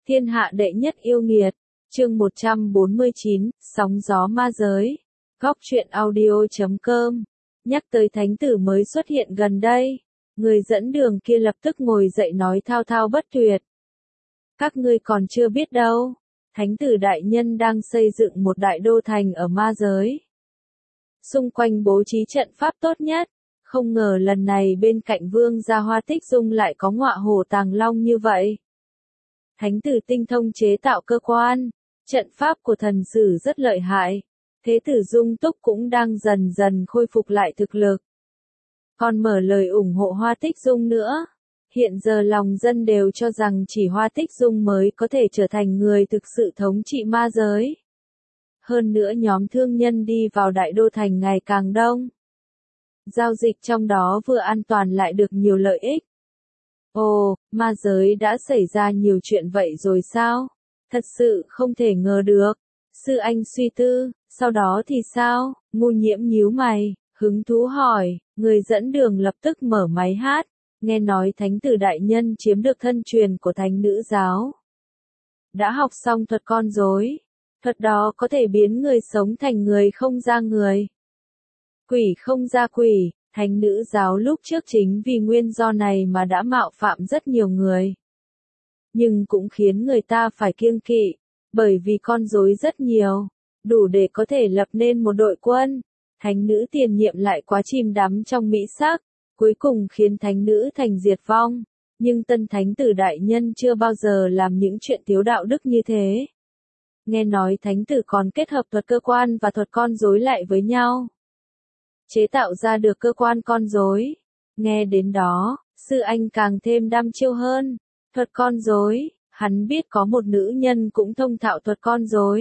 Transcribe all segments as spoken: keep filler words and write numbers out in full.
Thiên hạ đệ nhất yêu nghiệt, chương một trăm bốn mươi chín, sóng gió ma giới. Góc truyện audio chấm com. Nhắc tới thánh tử mới xuất hiện gần đây, người dẫn đường kia lập tức ngồi dậy nói thao thao bất tuyệt. Các ngươi còn chưa biết đâu, thánh tử đại nhân đang xây dựng một đại đô thành ở ma giới. Xung quanh bố trí trận pháp tốt nhất, không ngờ lần này bên cạnh vương gia Hoa Tích Dung lại có ngọa hổ tàng long như vậy. Thánh tử tinh thông chế tạo cơ quan, trận pháp của thần sử rất lợi hại, thế tử Dung Túc cũng đang dần dần khôi phục lại thực lực. Còn mở lời ủng hộ Hoa Tích Dung nữa. Hiện giờ lòng dân đều cho rằng chỉ Hoa Tích Dung mới có thể trở thành người thực sự thống trị ma giới. Hơn nữa nhóm thương nhân đi vào đại đô thành ngày càng đông. Giao dịch trong đó vừa an toàn lại được nhiều lợi ích. Ồ, ma giới đã xảy ra nhiều chuyện vậy rồi sao? Thật sự không thể ngờ được. Sư Anh suy tư, sau đó thì sao? Ngu Nhiễm nhíu mày, hứng thú hỏi, người dẫn đường lập tức mở máy hát, nghe nói thánh tử đại nhân chiếm được thân truyền của thánh nữ giáo. Đã học xong thuật con rối, thuật đó có thể biến người sống thành người không ra người, quỷ không ra quỷ. Thánh nữ giáo lúc trước chính vì nguyên do này mà đã mạo phạm rất nhiều người. Nhưng cũng khiến người ta phải kiêng kỵ, bởi vì con rối rất nhiều, đủ để có thể lập nên một đội quân. Thánh nữ tiền nhiệm lại quá chìm đắm trong mỹ sắc, cuối cùng khiến thánh nữ thành diệt vong. Nhưng tân thánh tử đại nhân chưa bao giờ làm những chuyện thiếu đạo đức như thế. Nghe nói thánh tử còn kết hợp thuật cơ quan và thuật con rối lại với nhau, chế tạo ra được cơ quan con rối. Nghe đến đó, sư anh càng thêm đăm chiêu hơn. Thuật con rối, hắn biết có một nữ nhân cũng thông thạo thuật con rối.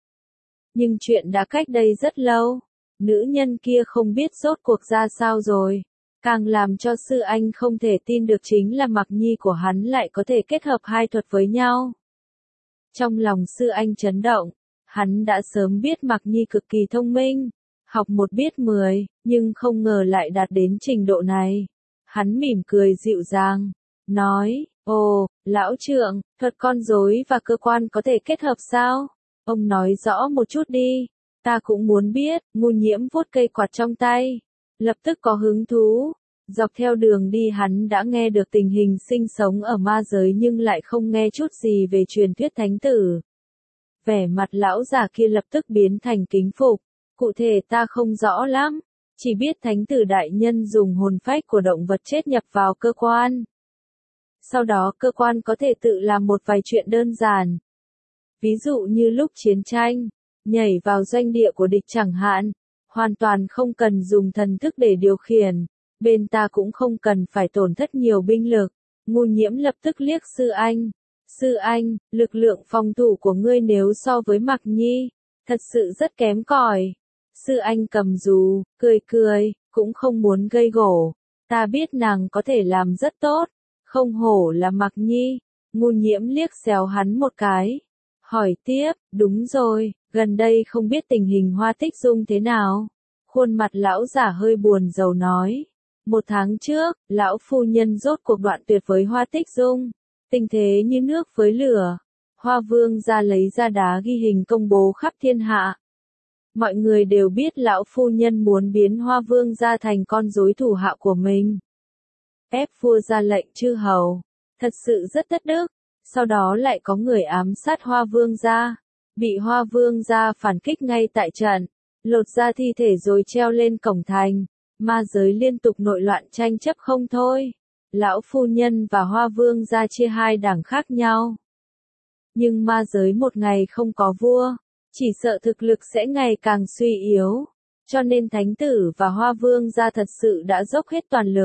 Nhưng chuyện đã cách đây rất lâu, nữ nhân kia không biết rốt cuộc ra sao rồi. Càng làm cho sư anh không thể tin được chính là Mặc Nhi của hắn lại có thể kết hợp hai thuật với nhau. Trong lòng sư anh chấn động, hắn đã sớm biết Mặc Nhi cực kỳ thông minh. Học một biết mười, nhưng không ngờ lại đạt đến trình độ này. Hắn mỉm cười dịu dàng, nói, ồ, lão trượng, thuật con rối và cơ quan có thể kết hợp sao? Ông nói rõ một chút đi, ta cũng muốn biết. Ngu Nhiễm vuốt cây quạt trong tay, lập tức có hứng thú. Dọc theo đường đi hắn đã nghe được tình hình sinh sống ở ma giới nhưng lại không nghe chút gì về truyền thuyết thánh tử. Vẻ mặt lão già kia lập tức biến thành kính phục. Cụ thể ta không rõ lắm, chỉ biết thánh tử đại nhân dùng hồn phách của động vật chết nhập vào cơ quan. Sau đó cơ quan có thể tự làm một vài chuyện đơn giản. Ví dụ như lúc chiến tranh, nhảy vào doanh địa của địch chẳng hạn, hoàn toàn không cần dùng thần thức để điều khiển, bên ta cũng không cần phải tổn thất nhiều binh lực. Ngu Nhiễm lập tức liếc sư anh. Sư anh, lực lượng phòng thủ của ngươi nếu so với Mặc Nhi, thật sự rất kém cỏi. Sư anh cầm dù, cười cười, cũng không muốn gây gổ. Ta biết nàng có thể làm rất tốt, không hổ là Mặc Nhi. Ngu Nhiễm liếc xéo hắn một cái. Hỏi tiếp, đúng rồi, gần đây không biết tình hình Hoa Tích Dung thế nào. Khuôn mặt lão giả hơi buồn rầu nói. Một tháng trước, lão phu nhân rốt cuộc đoạn tuyệt với Hoa Tích Dung. Tình thế như nước với lửa. Hoa vương ra lấy ra đá ghi hình công bố khắp thiên hạ. Mọi người đều biết lão phu nhân muốn biến Hoa vương ra thành con rối thủ hạ của mình. Ép vua ra lệnh chư hầu. Thật sự rất thất đức. Sau đó lại có người ám sát Hoa vương ra. Bị Hoa vương ra phản kích ngay tại trận. Lột ra thi thể rồi treo lên cổng thành. Ma giới liên tục nội loạn tranh chấp không thôi. Lão phu nhân và Hoa vương ra chia hai đảng khác nhau. Nhưng ma giới một ngày không có vua, chỉ sợ thực lực sẽ ngày càng suy yếu, cho nên thánh tử và Hoa vương gia thật sự đã dốc hết toàn lực.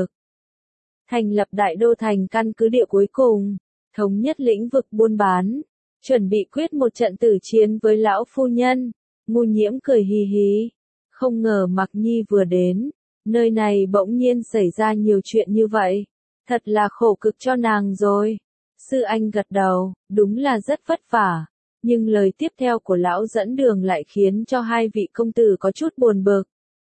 Thành lập đại đô thành căn cứ địa cuối cùng, thống nhất lĩnh vực buôn bán, chuẩn bị quyết một trận tử chiến với lão phu nhân. Ngu Nhiễm cười hì hì, không ngờ Mặc Nhi vừa đến, nơi này bỗng nhiên xảy ra nhiều chuyện như vậy, thật là khổ cực cho nàng rồi. Sư anh gật đầu, đúng là rất vất vả. Nhưng lời tiếp theo của lão dẫn đường lại khiến cho hai vị công tử có chút buồn bực.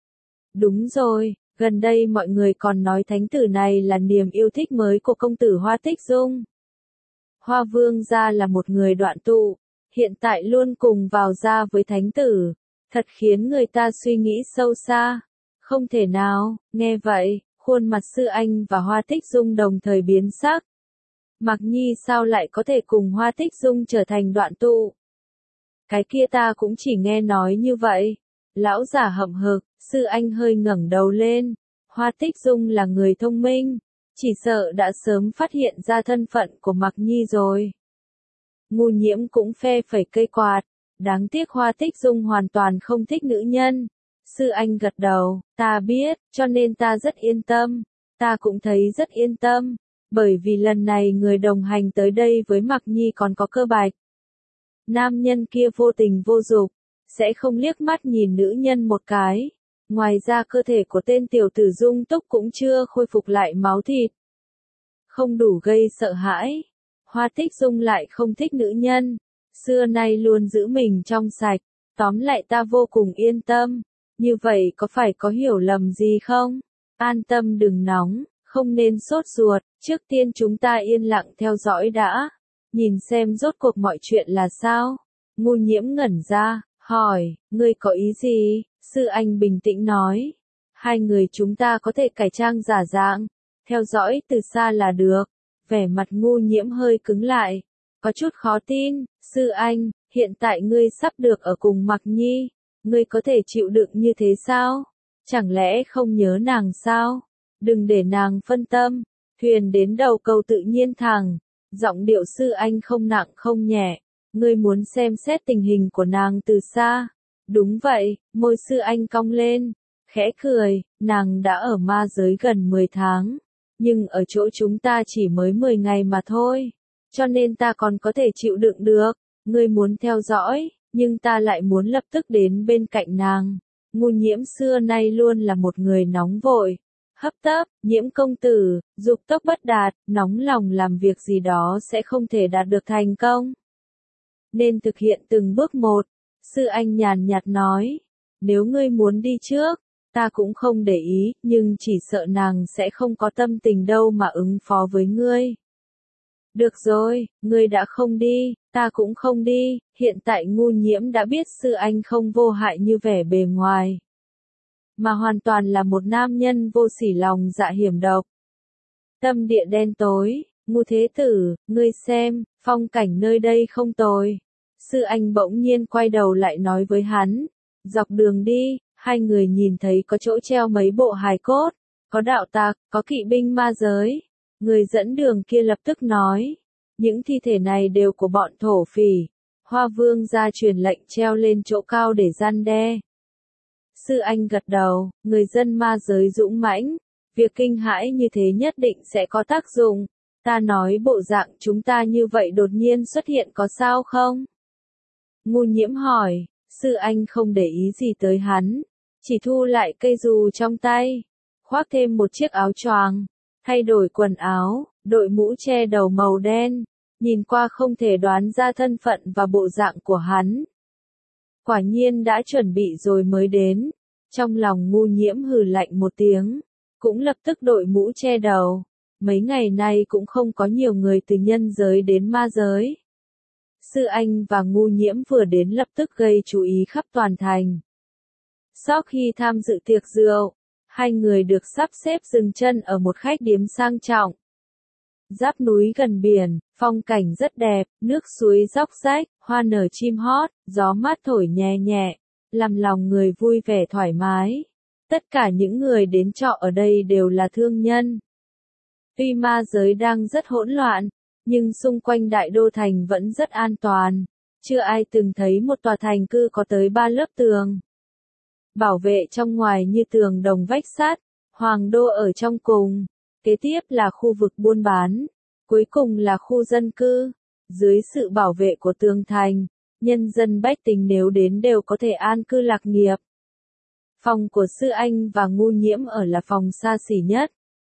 Đúng rồi, gần đây mọi người còn nói thánh tử này là niềm yêu thích mới của công tử Hoa Tích Dung. Hoa Vương gia là một người đoạn tụ, hiện tại luôn cùng vào ra với thánh tử, thật khiến người ta suy nghĩ sâu xa. Không thể nào, nghe vậy, khuôn mặt Sư Anh và Hoa Tích Dung đồng thời biến sắc. Mạc Nhi sao lại có thể cùng Hoa Tích Dung trở thành đoạn tụ? Cái kia ta cũng chỉ nghe nói như vậy. Lão giả hậm hực, Sư Anh hơi ngẩng đầu lên. Hoa Tích Dung là người thông minh, chỉ sợ đã sớm phát hiện ra thân phận của Mạc Nhi rồi. Ngu Nhiễm cũng phe phẩy cây quạt, đáng tiếc Hoa Tích Dung hoàn toàn không thích nữ nhân. Sư Anh gật đầu, ta biết, cho nên ta rất yên tâm, ta cũng thấy rất yên tâm, bởi vì lần này người đồng hành tới đây với Mạc Nhi còn có Cơ Bạch. Nam nhân kia vô tình vô dục, sẽ không liếc mắt nhìn nữ nhân một cái. Ngoài ra cơ thể của tên tiểu tử Dung Túc cũng chưa khôi phục lại máu thịt. Không đủ gây sợ hãi. Hoa Tích Dung lại không thích nữ nhân. Xưa nay luôn giữ mình trong sạch. Tóm lại ta vô cùng yên tâm. Như vậy có phải có hiểu lầm gì không? An tâm đừng nóng, không nên sốt ruột. Trước tiên chúng ta yên lặng theo dõi đã. Nhìn xem rốt cuộc mọi chuyện là sao. Ngu Nhiễm ngẩn ra, hỏi, ngươi có ý gì? Sư Anh bình tĩnh nói, hai người chúng ta có thể cải trang giả dạng, theo dõi từ xa là được. Vẻ mặt Ngu Nhiễm hơi cứng lại, có chút khó tin. Sư Anh, hiện tại ngươi sắp được ở cùng Mạc Nhi, ngươi có thể chịu đựng như thế sao? Chẳng lẽ không nhớ nàng sao? Đừng để nàng phân tâm. Thuyền đến đầu cầu tự nhiên thẳng, giọng điệu Sư Anh không nặng không nhẹ. Ngươi muốn xem xét tình hình của nàng từ xa. Đúng vậy, môi Sư Anh cong lên, khẽ cười, nàng đã ở ma giới gần mười tháng, nhưng ở chỗ chúng ta chỉ mới mười ngày mà thôi, cho nên ta còn có thể chịu đựng được. Ngươi muốn theo dõi, nhưng ta lại muốn lập tức đến bên cạnh nàng. Ngu Nhiễm xưa nay luôn là một người nóng vội, hấp tấp. Nhiễm công tử, dục tốc bất đạt, nóng lòng làm việc gì đó sẽ không thể đạt được thành công, nên thực hiện từng bước một. Sư Anh nhàn nhạt nói, nếu ngươi muốn đi trước, ta cũng không để ý, nhưng chỉ sợ nàng sẽ không có tâm tình đâu mà ứng phó với ngươi. Được rồi, ngươi đã không đi, ta cũng không đi. Hiện tại Ngu Nhiễm đã biết Sư Anh không vô hại như vẻ bề ngoài, mà hoàn toàn là một nam nhân vô sỉ lòng dạ hiểm độc. Tâm địa đen tối, Ngu thế tử, ngươi xem, phong cảnh nơi đây không tồi. Sư Anh bỗng nhiên quay đầu lại nói với hắn, dọc đường đi, hai người nhìn thấy có chỗ treo mấy bộ hài cốt, có đạo tặc, có kỵ binh ma giới. Người dẫn đường kia lập tức nói, những thi thể này đều của bọn thổ phỉ. Hoa Vương gia truyền lệnh treo lên chỗ cao để gian đe. Sư Anh gật đầu, người dân ma giới dũng mãnh, việc kinh hãi như thế nhất định sẽ có tác dụng. Ta nói bộ dạng chúng ta như vậy đột nhiên xuất hiện có sao không? Ngu Nhiễm hỏi. Sư Anh không để ý gì tới hắn, chỉ thu lại cây dù trong tay, khoác thêm một chiếc áo choàng, thay đổi quần áo, đội mũ che đầu màu đen, nhìn qua không thể đoán ra thân phận và bộ dạng của hắn. Quả nhiên đã chuẩn bị rồi mới đến. Trong lòng Ngu Nhiễm hừ lạnh một tiếng, cũng lập tức đội mũ che đầu. Mấy ngày nay cũng không có nhiều người từ nhân giới đến ma giới. Sư Anh và Ngu Nhiễm vừa đến lập tức gây chú ý khắp toàn thành. Sau khi tham dự tiệc rượu, hai người được sắp xếp dừng chân ở một khách điếm sang trọng. Giáp núi gần biển, phong cảnh rất đẹp, nước suối róc rách, hoa nở chim hót, gió mát thổi nhẹ nhẹ, làm lòng người vui vẻ thoải mái. Tất cả những người đến trọ ở đây đều là thương nhân. Tuy ma giới đang rất hỗn loạn, nhưng xung quanh đại đô thành vẫn rất an toàn. Chưa ai từng thấy một tòa thành cư có tới ba lớp tường. Bảo vệ trong ngoài như tường đồng vách sắt, hoàng đô ở trong cùng. Kế tiếp là khu vực buôn bán, cuối cùng là khu dân cư. Dưới sự bảo vệ của tường thành, nhân dân bách tính nếu đến đều có thể an cư lạc nghiệp. Phòng của Sư Anh và Ngu Nhiễm ở là phòng xa xỉ nhất.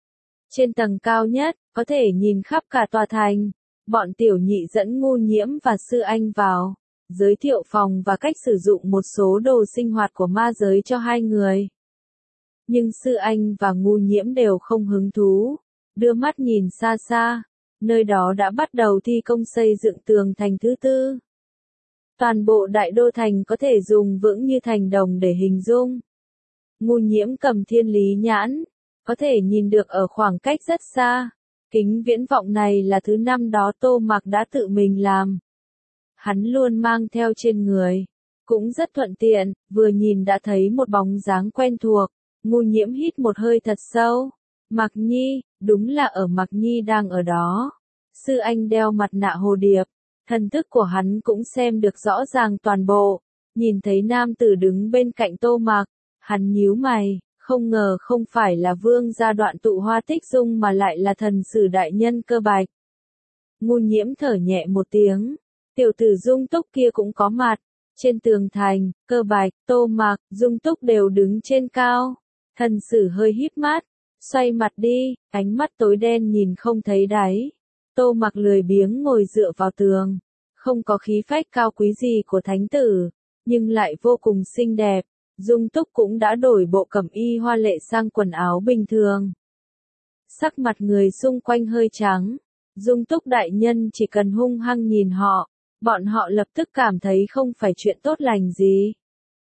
Trên tầng cao nhất, có thể nhìn khắp cả tòa thành. Bọn tiểu nhị dẫn Ngu Nhiễm và Sư Anh vào, giới thiệu phòng và cách sử dụng một số đồ sinh hoạt của ma giới cho hai người. Nhưng Sư Anh và Ngu Nhiễm đều không hứng thú, đưa mắt nhìn xa xa. nơi đó đã bắt đầu thi công xây dựng tường thành thứ tư. Toàn bộ đại đô thành có thể dùng vững như thành đồng để hình dung. Ngu Nhiễm cầm thiên lý nhãn, có thể nhìn được ở khoảng cách rất xa. Kính viễn vọng này là thứ năm đó Tô Mặc đã tự mình làm. Hắn luôn mang theo trên người, cũng rất thuận tiện, vừa nhìn đã thấy một bóng dáng quen thuộc. Ngu Nhiễm hít một hơi thật sâu. Mặc Nhi, đúng là ở Mặc Nhi đang ở đó. Sư Anh đeo mặt nạ hồ điệp, thần thức của hắn cũng xem được rõ ràng toàn bộ. Nhìn thấy nam tử đứng bên cạnh Tô Mặc, hắn nhíu mày, không ngờ không phải là vương gia Đoạn Tụ Hoa Tích Dung mà lại là thần sử đại nhân Cơ Bạch. Ngu Nhiễm thở nhẹ một tiếng, tiểu tử Dung Túc kia cũng có mặt. Trên tường thành, Cơ Bạch, Tô Mặc, Dung Túc đều đứng trên cao. Thần sử hơi híp mắt, xoay mặt đi, ánh mắt tối đen nhìn không thấy đáy. Tô Mặc lười biếng ngồi dựa vào tường, không có khí phách cao quý gì của thánh tử, nhưng lại vô cùng xinh đẹp. Dung Túc cũng đã đổi bộ cẩm y hoa lệ sang quần áo bình thường. Sắc mặt người xung quanh hơi trắng, Dung Túc đại nhân chỉ cần hung hăng nhìn họ, bọn họ lập tức cảm thấy không phải chuyện tốt lành gì.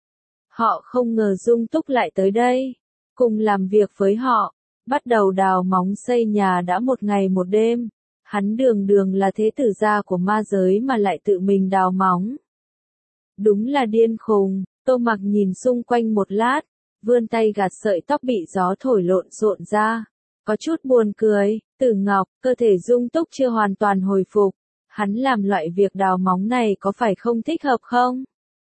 Họ không ngờ Dung Túc lại tới đây, cùng làm việc với họ, bắt đầu đào móng xây nhà đã một ngày một đêm. Hắn đường đường là thế tử gia của ma giới mà lại tự mình đào móng. Đúng là điên khùng. Tô Mặc nhìn xung quanh một lát, vươn tay gạt sợi tóc bị gió thổi lộn xộn ra. Có chút buồn cười, Tử Ngọc, cơ thể Dung Túc chưa hoàn toàn hồi phục. Hắn làm loại việc đào móng này có phải không thích hợp không?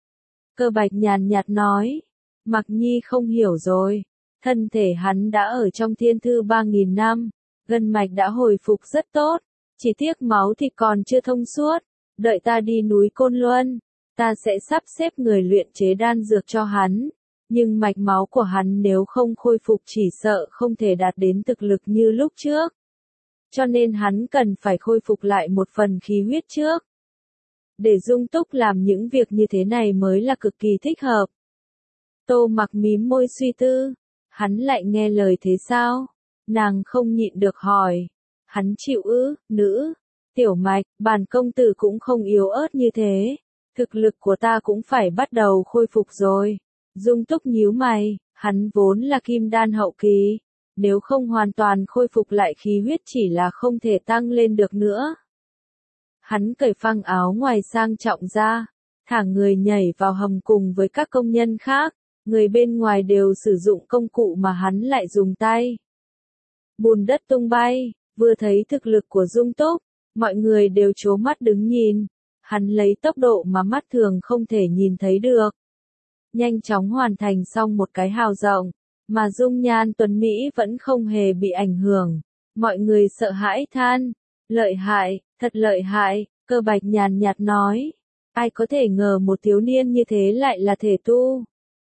Cơ Bạch nhàn nhạt nói. Mặc Nhi không hiểu rồi. Thân thể hắn đã ở trong thiên thư ba nghìn năm, gân mạch đã hồi phục rất tốt. Chỉ tiếc máu thì còn chưa thông suốt. Đợi ta đi núi Côn Luân, ta sẽ sắp xếp người luyện chế đan dược cho hắn. Nhưng mạch máu của hắn nếu không khôi phục chỉ sợ không thể đạt đến thực lực như lúc trước. Cho nên hắn cần phải khôi phục lại một phần khí huyết trước. Để Dung Túc làm những việc như thế này mới là cực kỳ thích hợp. Tô Mặc mím môi suy tư. Hắn lại nghe lời thế sao? Nàng không nhịn được hỏi. Hắn chịu ư, nữ, Tiểu Mạch, bản công tử cũng không yếu ớt như thế. Thực lực của ta cũng phải bắt đầu khôi phục rồi. Dung Túc nhíu mày, hắn vốn là kim đan hậu kỳ. Nếu không hoàn toàn khôi phục lại khí huyết chỉ là không thể tăng lên được nữa. Hắn cởi phăng áo ngoài sang trọng ra, thả người nhảy vào hầm cùng với các công nhân khác. Người bên ngoài đều sử dụng công cụ mà hắn lại dùng tay. Bùn đất tung bay, vừa thấy thực lực của Dung Túc, mọi người đều trố mắt đứng nhìn. Hắn lấy tốc độ mà mắt thường không thể nhìn thấy được. Nhanh chóng hoàn thành xong một cái hào rộng, mà dung nhan tuấn Mỹ vẫn không hề bị ảnh hưởng. Mọi người sợ hãi than. Lợi hại, thật lợi hại, Cơ Bạch nhàn nhạt nói. Ai có thể ngờ một thiếu niên như thế lại là thể tu.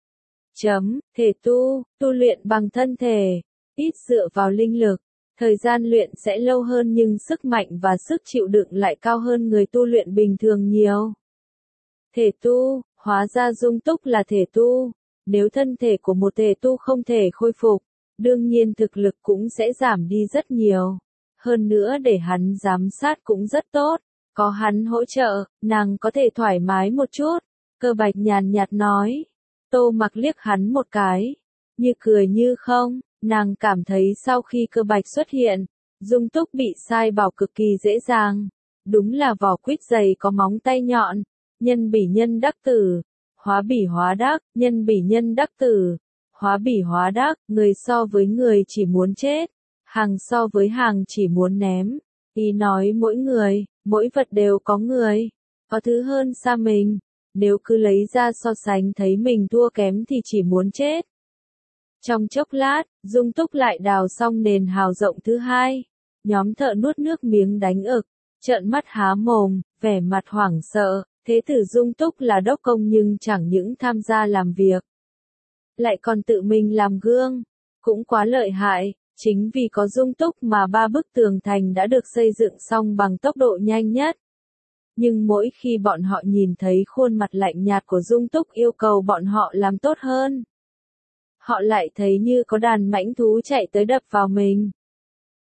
Chấm, thể tu, tu luyện bằng thân thể, ít dựa vào linh lực. Thời gian luyện sẽ lâu hơn nhưng sức mạnh và sức chịu đựng lại cao hơn người tu luyện bình thường nhiều. Thể tu, hóa ra Dung Túc là thể tu. Nếu thân thể của một thể tu không thể khôi phục, đương nhiên thực lực cũng sẽ giảm đi rất nhiều. Hơn nữa để hắn giám sát cũng rất tốt. Có hắn hỗ trợ, nàng có thể thoải mái một chút. Cơ Bạch nhàn nhạt nói. Tô Mặc liếc hắn một cái, như cười như không. Nàng cảm thấy sau khi Cơ Bạch xuất hiện, Dung Túc bị sai bảo cực kỳ dễ dàng. Đúng là vỏ quýt dày có móng tay nhọn. Nhân bỉ nhân đắc tử, hóa bỉ hóa đắc, nhân bỉ nhân đắc tử, hóa bỉ hóa đắc. Người so với người chỉ muốn chết, hàng so với hàng chỉ muốn ném. Ý nói mỗi người, mỗi vật đều có người, có thứ hơn xa mình. Nếu cứ lấy ra so sánh thấy mình thua kém thì chỉ muốn chết. Trong chốc lát, Dung Túc lại đào xong nền hào rộng thứ hai. Nhóm thợ nuốt nước miếng đánh ực, trợn mắt há mồm, vẻ mặt hoảng sợ. Thế tử Dung Túc là đốc công nhưng chẳng những tham gia làm việc, lại còn tự mình làm gương. Cũng quá lợi hại, chính vì có Dung Túc mà ba bức tường thành đã được xây dựng xong bằng tốc độ nhanh nhất. Nhưng mỗi khi bọn họ nhìn thấy khuôn mặt lạnh nhạt của Dung Túc yêu cầu bọn họ làm tốt hơn, họ lại thấy như có đàn mãnh thú chạy tới đập vào mình.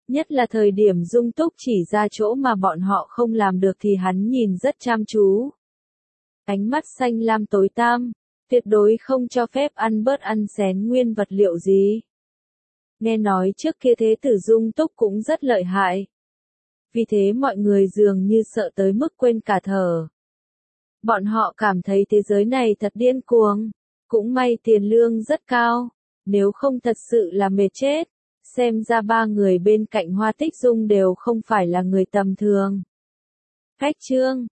Nhất là thời điểm Dung Túc chỉ ra chỗ mà bọn họ không làm được thì hắn nhìn rất chăm chú. Ánh mắt xanh lam tối tăm, tuyệt đối không cho phép ăn bớt ăn xén nguyên vật liệu gì. Nghe nói trước kia thế tử Dung Túc cũng rất lợi hại. Vì thế mọi người dường như sợ tới mức quên cả thở. Bọn họ cảm thấy thế giới này thật điên cuồng. Cũng may tiền lương rất cao. Nếu không thật sự là mệt chết. Xem ra ba người bên cạnh Hoa Tích Dung đều không phải là người tầm thường. Khách trương,